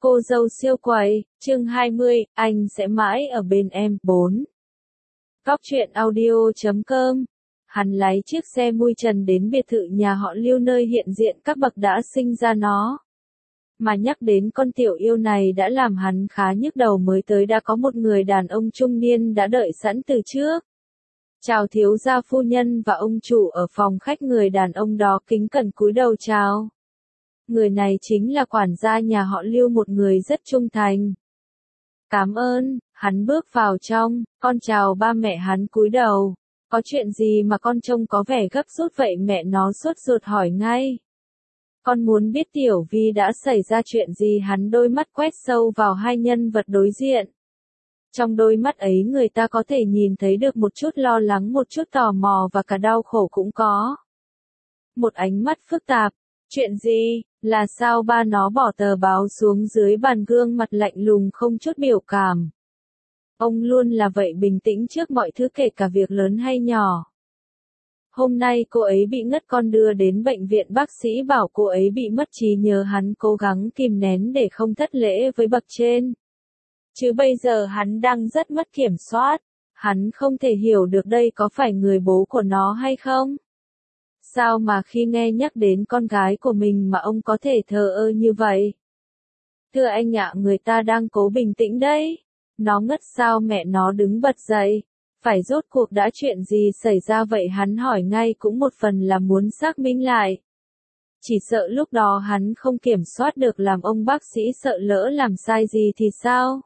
Cô dâu siêu quậy, chương 20, anh sẽ mãi ở bên em. 4. Góc truyện audio.com. Hắn lái chiếc xe mui trần đến biệt thự nhà họ Lưu nơi hiện diện các bậc đã sinh ra nó. Mà nhắc đến con tiểu yêu này đã làm hắn khá nhức đầu, mới tới đã có một người đàn ông trung niên đã đợi sẵn từ trước. Chào thiếu gia phu nhân và ông chủ ở phòng khách. Người đàn ông đó kính cẩn cúi đầu chào. Người này chính là quản gia nhà họ Lưu, một người rất trung thành. Cảm ơn, hắn bước vào trong, con chào ba mẹ. Hắn cúi đầu. Có chuyện gì mà con trông có vẻ gấp rút vậy? Mẹ nó sốt ruột hỏi ngay. Con muốn biết Tiểu Vi đã xảy ra chuyện gì? Hắn đôi mắt quét sâu vào hai nhân vật đối diện. Trong đôi mắt ấy người ta có thể nhìn thấy được một chút lo lắng, một chút tò mò và cả đau khổ cũng có. Một ánh mắt phức tạp. Chuyện gì? Là sao? Ba nó bỏ tờ báo xuống dưới bàn, gương mặt lạnh lùng không chút biểu cảm. Ông luôn là vậy, bình tĩnh trước mọi thứ kể cả việc lớn hay nhỏ. Hôm nay cô ấy bị ngất, con đưa đến bệnh viện, bác sĩ bảo cô ấy bị mất trí nhớ. Hắn cố gắng kìm nén để không thất lễ với bậc trên. Chứ bây giờ hắn đang rất mất kiểm soát. Hắn không thể hiểu được đây có phải người bố của nó hay không? Sao mà khi nghe nhắc đến con gái của mình mà ông có thể thờ ơ như vậy? Thưa anh ạ, người ta đang cố bình tĩnh đấy. Nó ngất sao? Mẹ nó đứng bật dậy. Phải, rốt cuộc đã chuyện gì xảy ra vậy? Hắn hỏi ngay, cũng một phần là muốn xác minh lại. Chỉ sợ lúc đó hắn không kiểm soát được làm ông bác sĩ sợ lỡ làm sai gì thì sao?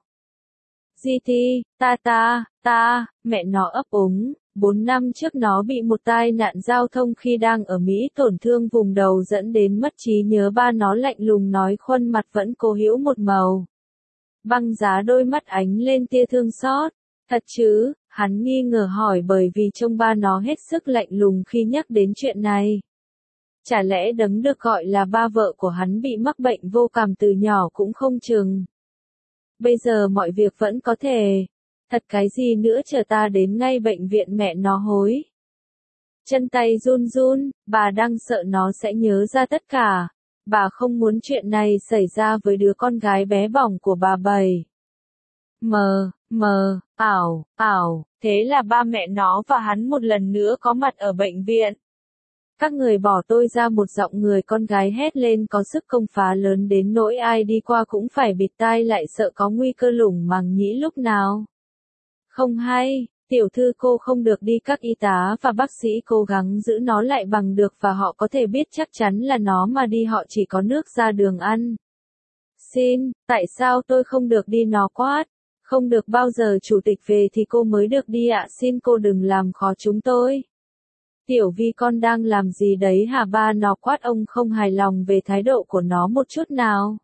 Di mẹ nó ấp úng. 4 năm trước nó bị một tai nạn giao thông khi đang ở Mỹ, tổn thương vùng đầu dẫn đến mất trí nhớ. Ba nó lạnh lùng nói, khuôn mặt vẫn cố hữu một màu băng giá, đôi mắt ánh lên tia thương xót. Thật chứ? Hắn nghi ngờ hỏi, bởi vì trông ba nó hết sức lạnh lùng khi nhắc đến chuyện này. Chả lẽ đấng được gọi là ba vợ của hắn bị mắc bệnh vô cảm từ nhỏ cũng không chừng. Bây giờ mọi việc vẫn có thể. Thật cái gì nữa, chờ ta đến ngay bệnh viện. Mẹ nó hối. Chân tay run run, bà đang sợ nó sẽ nhớ ra tất cả. Bà không muốn chuyện này xảy ra với đứa con gái bé bỏng của bà. Thế là ba mẹ nó và hắn một lần nữa có mặt ở bệnh viện. Các người bỏ tôi ra. Một giọng người con gái hét lên có sức công phá lớn đến nỗi ai đi qua cũng phải bịt tai lại, sợ có nguy cơ lủng màng nhĩ lúc nào. Không hay, tiểu thư cô không được đi. Các y tá và bác sĩ cố gắng giữ nó lại bằng được, và họ có thể biết chắc chắn là nó mà đi họ chỉ có nước ra đường ăn. Xin, tại sao tôi không được đi? Nó quát. Không được bao giờ chủ tịch về thì cô mới được đi ạ. Xin cô đừng làm khó chúng tôi. Tiểu Vi, con đang làm gì đấy hả? Ba nó quát. Ông không hài lòng về thái độ của nó một chút nào.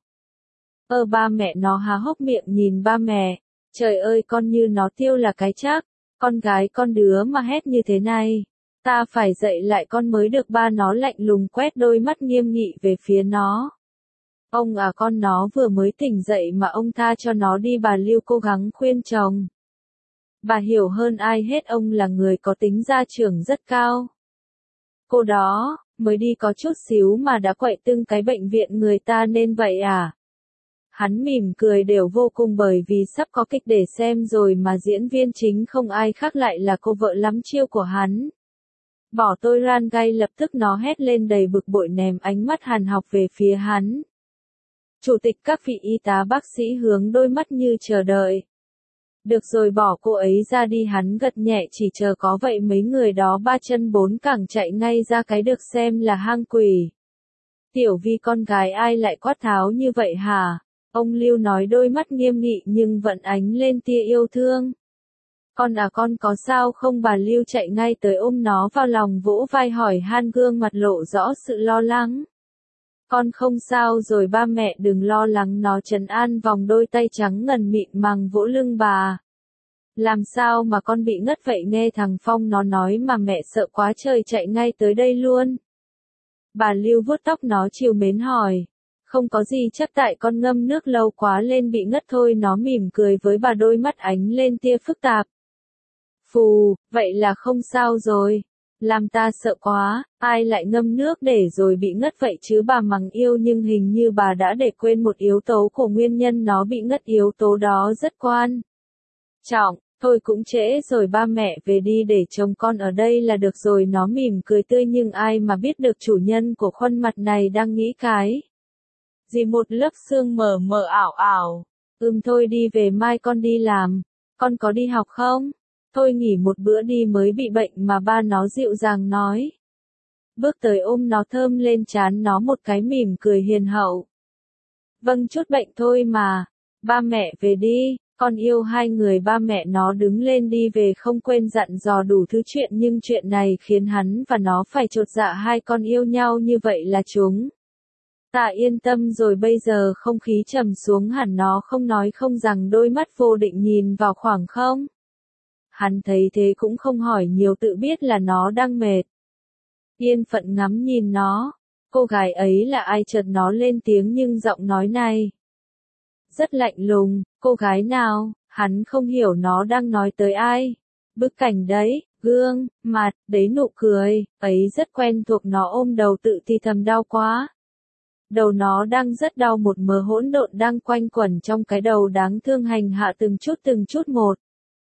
Ba mẹ nó há hốc miệng nhìn ba mẹ. Trời ơi, con như nó tiêu là cái chắc. Con gái con đứa mà hét như thế này. Ta phải dạy lại con mới được. Ba nó lạnh lùng quét đôi mắt nghiêm nghị về phía nó. Ông à, con nó vừa mới tỉnh dậy mà ông tha cho nó đi. Bà Lưu cố gắng khuyên chồng. Bà hiểu hơn ai hết ông là người có tính gia trưởng rất cao. Cô đó, mới đi có chút xíu mà đã quậy tưng cái bệnh viện người ta nên vậy à? Hắn mỉm cười đều vô cùng, bởi vì sắp có kịch để xem rồi mà diễn viên chính không ai khác lại là cô vợ lắm chiêu của hắn. Bỏ tôi ra. Ngay lập tức nó hét lên đầy bực bội, ném ánh mắt hàn học về phía hắn. Chủ tịch, các vị y tá bác sĩ hướng đôi mắt như chờ đợi. Được rồi, bỏ cô ấy ra đi. Hắn gật nhẹ, chỉ chờ có vậy mấy người đó ba chân bốn cẳng chạy ngay ra cái được xem là hang quỷ. Tiểu Vi, con gái ai lại quát tháo như vậy hả? Ông Lưu nói, đôi mắt nghiêm nghị nhưng vẫn ánh lên tia yêu thương. Con à, con có sao không? Bà Lưu chạy ngay tới ôm nó vào lòng, vỗ vai hỏi han, gương mặt lộ rõ sự lo lắng. Con không sao rồi ba mẹ, đừng lo lắng. Nó trấn an vòng đôi tay trắng ngần mịn màng vỗ lưng bà. Làm sao mà con bị ngất vậy? Nghe thằng Phong nó nói mà mẹ sợ quá trời, chạy ngay tới đây luôn. Bà Lưu vuốt tóc nó trìu mến hỏi. Không có gì, chắc tại con ngâm nước lâu quá lên bị ngất thôi. Nó mỉm cười với bà, đôi mắt ánh lên tia phức tạp. Phù, vậy là không sao rồi. Làm ta sợ quá, ai lại ngâm nước để rồi bị ngất vậy chứ bà mắng yêu nhưng hình như bà đã để quên một yếu tố của nguyên nhân nó bị ngất, yếu tố đó rất quan trọng. Thôi cũng trễ rồi, ba mẹ về đi để chồng con ở đây là được rồi. Nó mỉm cười tươi nhưng ai mà biết được chủ nhân của khuôn mặt này đang nghĩ cái gì. Một lớp sương mờ mờ ảo ảo. Thôi đi về, mai con đi làm. Con có đi học không? Thôi nghỉ một bữa đi, mới bị bệnh mà, ba nó dịu dàng nói. Bước tới ôm nó thơm lên trán nó một cái, mỉm cười hiền hậu. Vâng, chút bệnh thôi mà. Ba mẹ về đi, con yêu hai người. Ba mẹ nó đứng lên đi về, không quên dặn dò đủ thứ chuyện, nhưng chuyện này khiến hắn và nó phải chột dạ. Hai con yêu nhau như vậy là chúng ta yên tâm rồi. Bây giờ không khí trầm xuống hẳn, nó không nói không rằng, đôi mắt vô định nhìn vào khoảng không. Hắn thấy thế cũng không hỏi nhiều, tự biết là nó đang mệt. Yên phận ngắm nhìn nó. Cô gái ấy là ai? Chợt nó lên tiếng nhưng giọng nói này rất lạnh lùng. Cô gái nào? Hắn không hiểu nó đang nói tới ai. Bức cảnh đấy, gương mặt đấy, nụ cười ấy rất quen thuộc. Nó ôm đầu tự thì thầm, đau quá. Đầu nó đang rất đau, một mớ hỗn độn đang quanh quẩn trong cái đầu đáng thương, hành hạ từng chút một.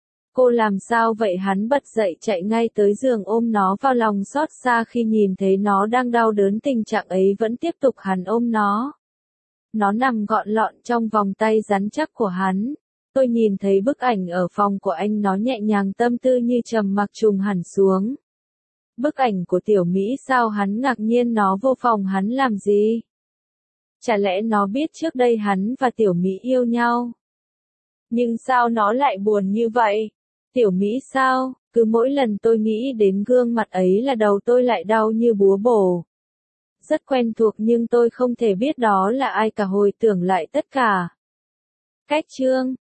Cô làm sao vậy? Hắn bật dậy chạy ngay tới giường ôm nó vào lòng, xót xa khi nhìn thấy nó đang đau đớn. Tình trạng ấy vẫn tiếp tục, hắn ôm nó. Nó nằm gọn lọn trong vòng tay rắn chắc của hắn. Tôi nhìn thấy bức ảnh ở phòng của anh, nó nhẹ nhàng, tâm tư như trầm mặc trùng hẳn xuống. Bức ảnh của Tiểu Mỹ sao? Hắn ngạc nhiên. Nó vô phòng hắn làm gì? Chả lẽ nó biết trước đây hắn và Tiểu Mỹ yêu nhau? Nhưng sao nó lại buồn như vậy? Tiểu Mỹ sao? Cứ mỗi lần tôi nghĩ đến gương mặt ấy là đầu tôi lại đau như búa bổ. Rất quen thuộc nhưng tôi không thể biết đó là ai cả. Hồi tưởng lại tất cả. Cách chương